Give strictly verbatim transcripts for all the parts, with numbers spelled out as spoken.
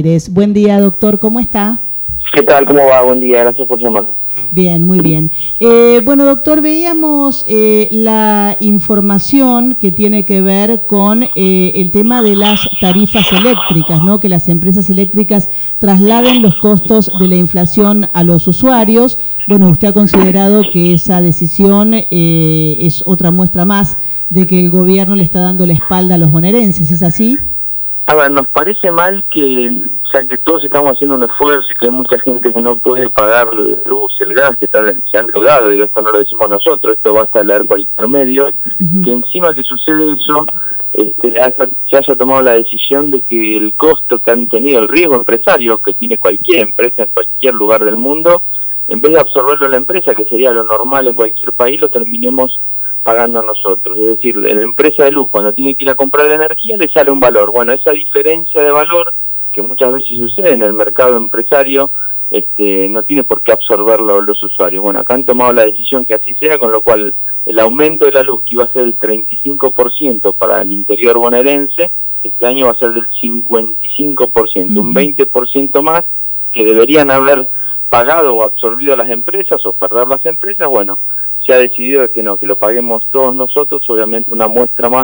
Buen día, doctor, ¿cómo está? ¿Qué tal? ¿Cómo va? Buen día, gracias por llamar. Bien, muy bien. Eh, bueno, doctor, veíamos eh, la información que tiene que ver con eh, el tema de las tarifas eléctricas, ¿no? Que las empresas eléctricas trasladen los costos de la inflación a los usuarios. Bueno, usted ha considerado que esa decisión eh, es otra muestra más de que el gobierno le está dando la espalda a los bonaerenses, ¿es así? A ver, nos parece mal que, ya que todos estamos haciendo un esfuerzo y que hay mucha gente que no puede pagar la luz, el gas, que está, se han endeudado, digo, esto no lo decimos nosotros, esto basta de leer cualquier medio, uh-huh. que encima que sucede eso, este, se haya tomado la decisión de que el costo que han tenido, el riesgo empresario que tiene cualquier empresa en cualquier lugar del mundo, en vez de absorberlo la empresa, que sería lo normal en cualquier país, lo terminemos pagando nosotros. Es decir, la empresa de luz, cuando tiene que ir a comprar la energía, le sale un valor. Bueno, esa diferencia de valor, que muchas veces sucede en el mercado empresario, este, no tiene por qué absorberlo los usuarios. Bueno, acá han tomado la decisión que así sea, con lo cual el aumento de la luz, que iba a ser del treinta y cinco por ciento para el interior bonaerense, este año va a ser del cincuenta y cinco por ciento, uh-huh. un veinte por ciento más que deberían haber pagado o absorbido las empresas o perder las empresas. Bueno, se ha decidido que no, que lo paguemos todos nosotros, obviamente una muestra más,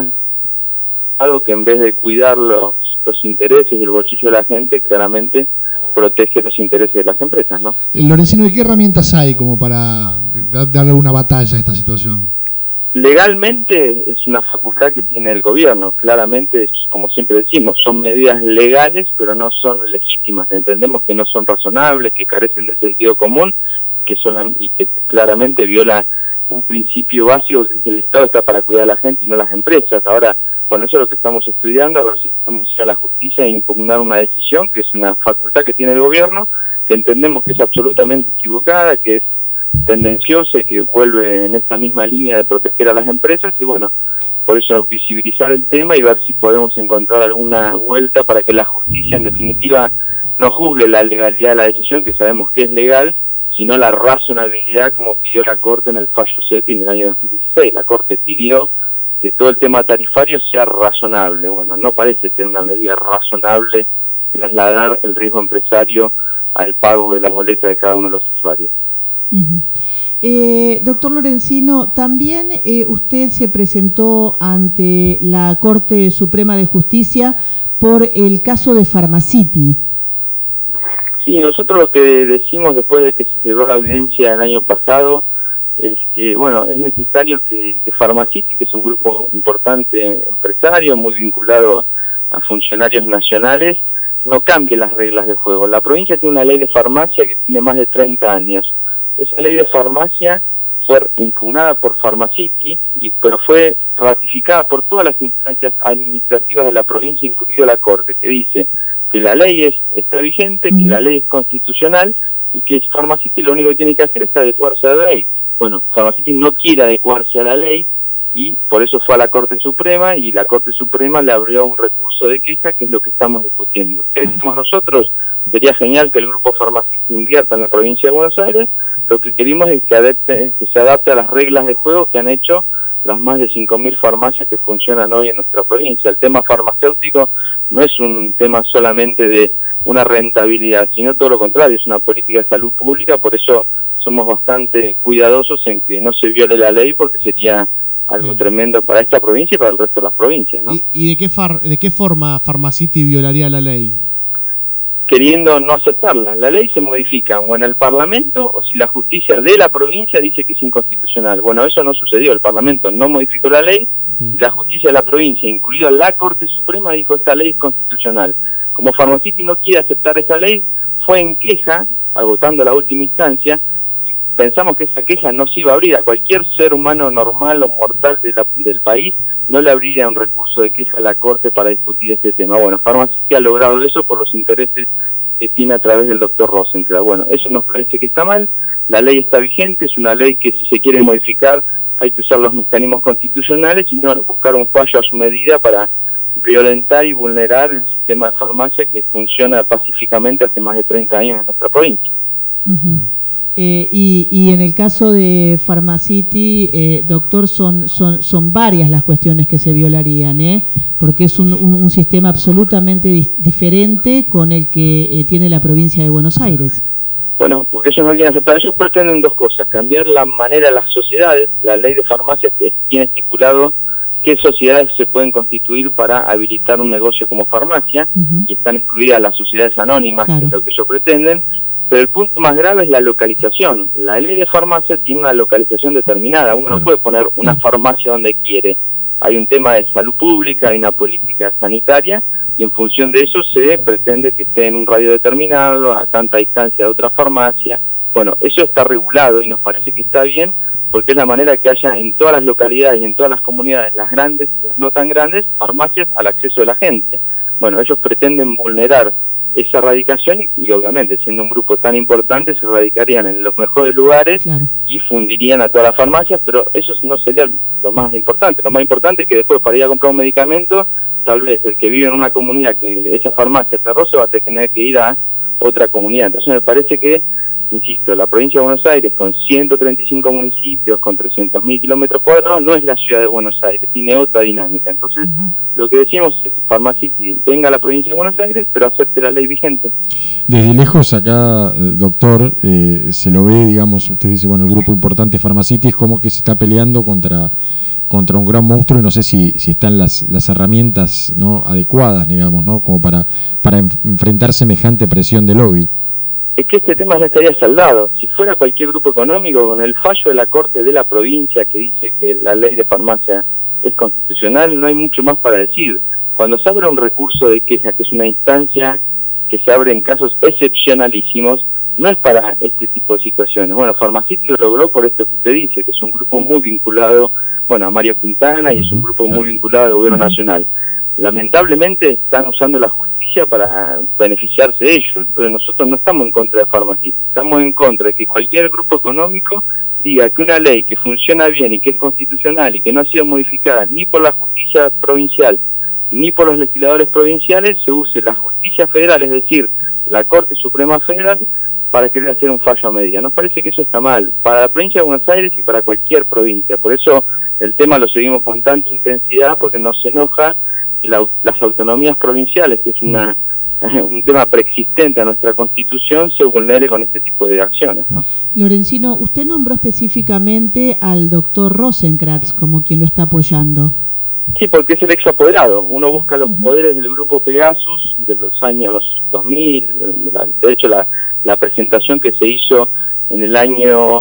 algo que en vez de cuidar los, los intereses y el bolsillo de la gente, claramente protege los intereses de las empresas, ¿no? Lorenzino, ¿y qué herramientas hay como para darle una batalla a esta situación? Legalmente es una facultad que tiene el gobierno, claramente, como siempre decimos, son medidas legales, pero no son legítimas, entendemos que no son razonables, que carecen de sentido común, que son, y que claramente viola un principio básico, que el Estado está para cuidar a la gente y no las empresas. Ahora, bueno, eso es lo que estamos estudiando, a ver si podemos ir a la justicia e impugnar una decisión, que es una facultad que tiene el gobierno, que entendemos que es absolutamente equivocada, que es tendenciosa y que vuelve en esta misma línea de proteger a las empresas, y bueno, por eso visibilizar el tema y ver si podemos encontrar alguna vuelta para que la justicia en definitiva no juzgue la legalidad de la decisión, que sabemos que es legal, sino la razonabilidad, como pidió la Corte en el fallo SEPI en el año dos mil dieciséis. La Corte pidió que todo el tema tarifario sea razonable. Bueno, no parece ser una medida razonable trasladar el riesgo empresario al pago de la boleta de cada uno de los usuarios. Uh-huh. Eh, doctor Lorenzino, también eh, usted se presentó ante la Corte Suprema de Justicia por el caso de Pharmacity. Sí, nosotros lo que decimos después de que se cerró la audiencia el año pasado es que, bueno, es necesario que, que Pharmacity, que es un grupo importante empresario, muy vinculado a funcionarios nacionales, no cambie las reglas de juego. La provincia tiene una ley de farmacia que tiene más de treinta años. Esa ley de farmacia fue impugnada por Pharmacity, y, pero fue ratificada por todas las instancias administrativas de la provincia, incluido la Corte, que dice que la ley es, está vigente, que la ley es constitucional y que Pharmacity lo único que tiene que hacer es adecuarse a la ley. Bueno, Pharmacity no quiere adecuarse a la ley y por eso fue a la Corte Suprema, y la Corte Suprema le abrió un recurso de queja, que es lo que estamos discutiendo. ¿Qué decimos nosotros? Sería genial que el grupo Pharmacity invierta en la provincia de Buenos Aires. Lo que queremos es que, adapte, que se adapte a las reglas de juego que han hecho las más de cinco mil farmacias que funcionan hoy en nuestra provincia. El tema farmacéutico no es un tema solamente de una rentabilidad, sino todo lo contrario, es una política de salud pública. Por eso somos bastante cuidadosos en que no se viole la ley, porque sería algo mm. tremendo para esta provincia y para el resto de las provincias, ¿no? ¿Y, y de qué far, de qué forma Pharmacity violaría la ley? Queriendo no aceptarla. La ley se modifica o en el Parlamento o si la justicia de la provincia dice que es inconstitucional. Bueno, eso no sucedió. El Parlamento no modificó la ley y la justicia de la provincia, incluida la Corte Suprema, dijo esta ley es constitucional. Como Pharmacity no quiere aceptar esa ley, fue en queja, agotando la última instancia. Pensamos que esa queja no se iba a abrir a cualquier ser humano normal o mortal de la, del país, no le abriría un recurso de queja a la Corte para discutir este tema. Bueno, Pharmacity ha logrado eso por los intereses que tiene a través del doctor Rosenkrantz. Bueno, eso nos parece que está mal, la ley está vigente, es una ley que si se quiere modificar hay que usar los mecanismos constitucionales y no buscar un fallo a su medida para violentar y vulnerar el sistema de farmacia que funciona pacíficamente hace más de treinta años en nuestra provincia. Uh-huh. Eh, y, y en el caso de Pharmacity, eh, doctor, son, son, son varias las cuestiones que se violarían, ¿eh? Porque es un, un, un sistema absolutamente di- diferente con el que eh, tiene la provincia de Buenos Aires. Bueno, porque ellos no quieren aceptar, ellos pretenden dos cosas: cambiar la manera de las sociedades. La ley de farmacias tiene estipulado qué sociedades se pueden constituir para habilitar un negocio como farmacia, uh-huh. y están excluidas las sociedades anónimas, claro. que es lo que ellos pretenden. Pero el punto más grave es la localización. La ley de farmacia tiene una localización determinada. Uno claro. no puede poner una sí. farmacia donde quiere. Hay un tema de salud pública, hay una política sanitaria, y en función de eso se pretende que esté en un radio determinado, a tanta distancia de otra farmacia. Bueno, eso está regulado y nos parece que está bien, porque es la manera que haya en todas las localidades y en todas las comunidades, las grandes y las no tan grandes, farmacias al acceso de la gente. Bueno, ellos pretenden vulnerar esa radicación y, y obviamente, siendo un grupo tan importante, se radicarían en los mejores lugares, claro. y fundirían a todas las farmacias, pero eso no sería lo más importante. Lo más importante es que después, para ir a comprar un medicamento, tal vez el que vive en una comunidad que esa farmacia cerró, se va a tener que ir a otra comunidad. Entonces me parece que, insisto, la provincia de Buenos Aires, con ciento treinta y cinco municipios, con trescientos mil kilómetros cuadrados, no es la ciudad de Buenos Aires, tiene otra dinámica. Entonces, uh-huh. lo que decimos es, Pharmacity venga a la provincia de Buenos Aires, pero acepte la ley vigente. Desde lejos acá, doctor, eh, se lo ve, digamos, usted dice, bueno, el grupo importante Pharmacity es como que se está peleando contra... contra un gran monstruo, y no sé si, si están las, las herramientas, ¿no?, adecuadas, digamos, ¿no?, como para, para enfrentar semejante presión de lobby. Es que este tema no estaría saldado. Si fuera cualquier grupo económico, con el fallo de la Corte de la provincia que dice que la ley de farmacia es constitucional, no hay mucho más para decir. Cuando se abre un recurso de queja, que es una instancia que se abre en casos excepcionalísimos, no es para este tipo de situaciones. Bueno, Pharmacity lo logró por esto que usted dice, que es un grupo muy vinculado, bueno, a Mario Quintana, y es un grupo muy vinculado al gobierno nacional. Lamentablemente están usando la justicia para beneficiarse de ellos, pero nosotros no estamos en contra de Pharmacity, estamos en contra de que cualquier grupo económico diga que una ley que funciona bien y que es constitucional y que no ha sido modificada ni por la justicia provincial ni por los legisladores provinciales, se use la justicia federal, es decir, la Corte Suprema Federal, para querer hacer un fallo a medida. Nos parece que eso está mal, para la provincia de Buenos Aires y para cualquier provincia. Por eso el tema lo seguimos con tanta intensidad, porque nos enoja la, las autonomías provinciales, que es una un tema preexistente a nuestra Constitución, se vulnere con este tipo de acciones, ¿no? Lorencino, usted nombró específicamente al doctor Rosenkrantz como quien lo está apoyando. Sí, porque es el ex apoderado. Uno busca los uh-huh. poderes del grupo Pegasus de los años dos mil. De hecho, la, la presentación que se hizo en el año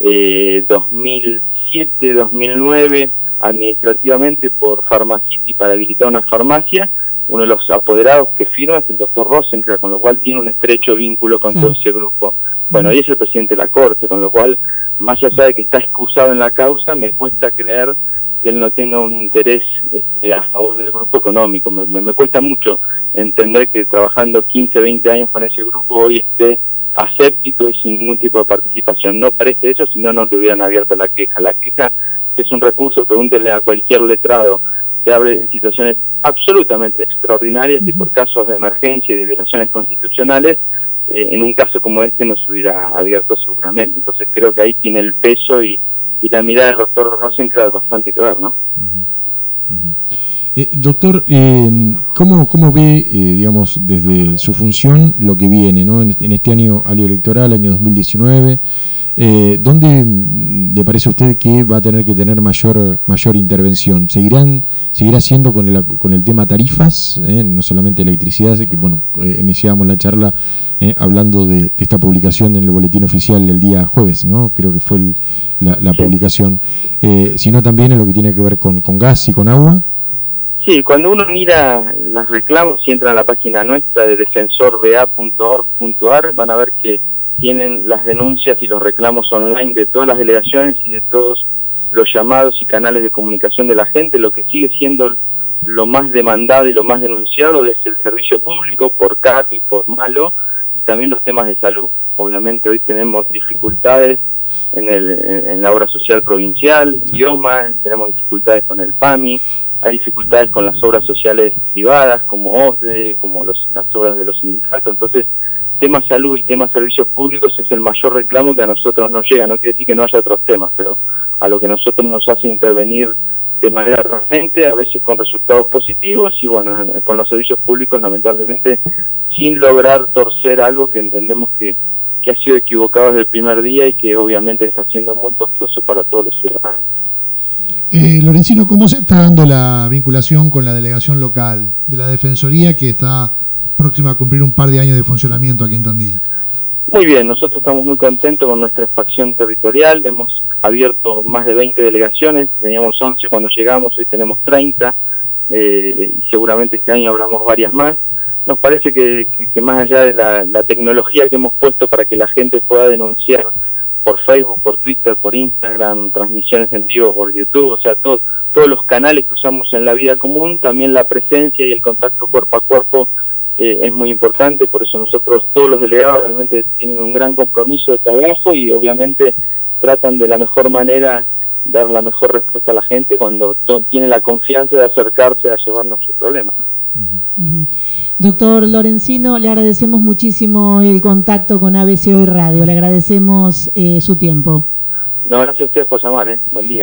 eh, dos mil siete, dos mil nueve, administrativamente por Pharmacity para habilitar una farmacia, uno de los apoderados que firma es el doctor Rosenkrantz, con lo cual tiene un estrecho vínculo con sí. todo ese grupo. Bueno, y es el presidente de la Corte, con lo cual, más allá de que está excusado en la causa, me cuesta creer que él no tenga un interés este, a favor del grupo económico. Me, me, me cuesta mucho entender que trabajando quince, veinte años con ese grupo hoy esté aséptico y sin ningún tipo de participación. No parece eso, si no, no le hubieran abierto la queja. La queja es un recurso, pregúntele a cualquier letrado, que abre en situaciones absolutamente extraordinarias uh-huh. y por casos de emergencia y de violaciones constitucionales, eh, en un caso como este no se hubiera abierto seguramente. Entonces creo que ahí tiene el peso y, y la mirada del doctor Rosenkrantz bastante que ver, ¿no? Uh-huh. Uh-huh. Eh, doctor, eh, ¿cómo, cómo ve, eh, digamos, desde su función lo que viene, ¿no? en, este, en este año electoral, año dos mil diecinueve? Eh, ¿Dónde le parece a usted que va a tener que tener mayor mayor intervención? ¿Seguirán seguirá siendo con el, con el tema tarifas, eh, no solamente electricidad? Que bueno, eh, iniciamos la charla eh, hablando de, de esta publicación en el boletín oficial el día jueves, ¿no? Creo que fue el, la, la publicación, eh, sino también en lo que tiene que ver con, con gas y con agua. Sí, cuando uno mira los reclamos y entra a la página nuestra de defensor b a punto org punto a r, van a ver que tienen las denuncias y los reclamos online de todas las delegaciones y de todos los llamados y canales de comunicación de la gente. Lo que sigue siendo lo más demandado y lo más denunciado es el servicio público, por caro y por malo, y también los temas de salud. Obviamente hoy tenemos dificultades en, el, en la obra social provincial, IOMA, tenemos dificultades con el PAMI, hay dificultades con las obras sociales privadas, como O S D E, como los, las obras de los sindicatos. Entonces, tema salud y tema servicios públicos es el mayor reclamo que a nosotros nos llega. No quiere decir que no haya otros temas, pero a lo que nosotros nos hace intervenir de manera urgente, a veces con resultados positivos, y bueno, con los servicios públicos lamentablemente sin lograr torcer algo que entendemos que, que ha sido equivocado desde el primer día y que obviamente está siendo muy costoso para todos los ciudadanos. Eh, Lorenzino, ¿cómo se está dando la vinculación con la delegación local de la Defensoría, que está próxima a cumplir un par de años de funcionamiento aquí en Tandil? Muy bien, nosotros estamos muy contentos con nuestra expansión territorial. Hemos abierto más de veinte delegaciones, teníamos once cuando llegamos, hoy tenemos treinta, eh, y seguramente este año habremos varias más. Nos parece que, que, que más allá de la, la tecnología que hemos puesto para que la gente pueda denunciar por Facebook, por Twitter, por Instagram, transmisiones en vivo por YouTube, o sea, todo, todos los canales que usamos en la vida común, también la presencia y el contacto cuerpo a cuerpo eh, es muy importante. Por eso nosotros, todos los delegados realmente tienen un gran compromiso de trabajo y obviamente tratan de la mejor manera dar la mejor respuesta a la gente cuando tiene la confianza de acercarse a llevarnos sus problemas, ¿no? Uh-huh. Uh-huh. Doctor Lorenzino, le agradecemos muchísimo el contacto con A B C Hoy Radio, le agradecemos eh, su tiempo. No, gracias a ustedes por llamar, ¿eh? Buen día.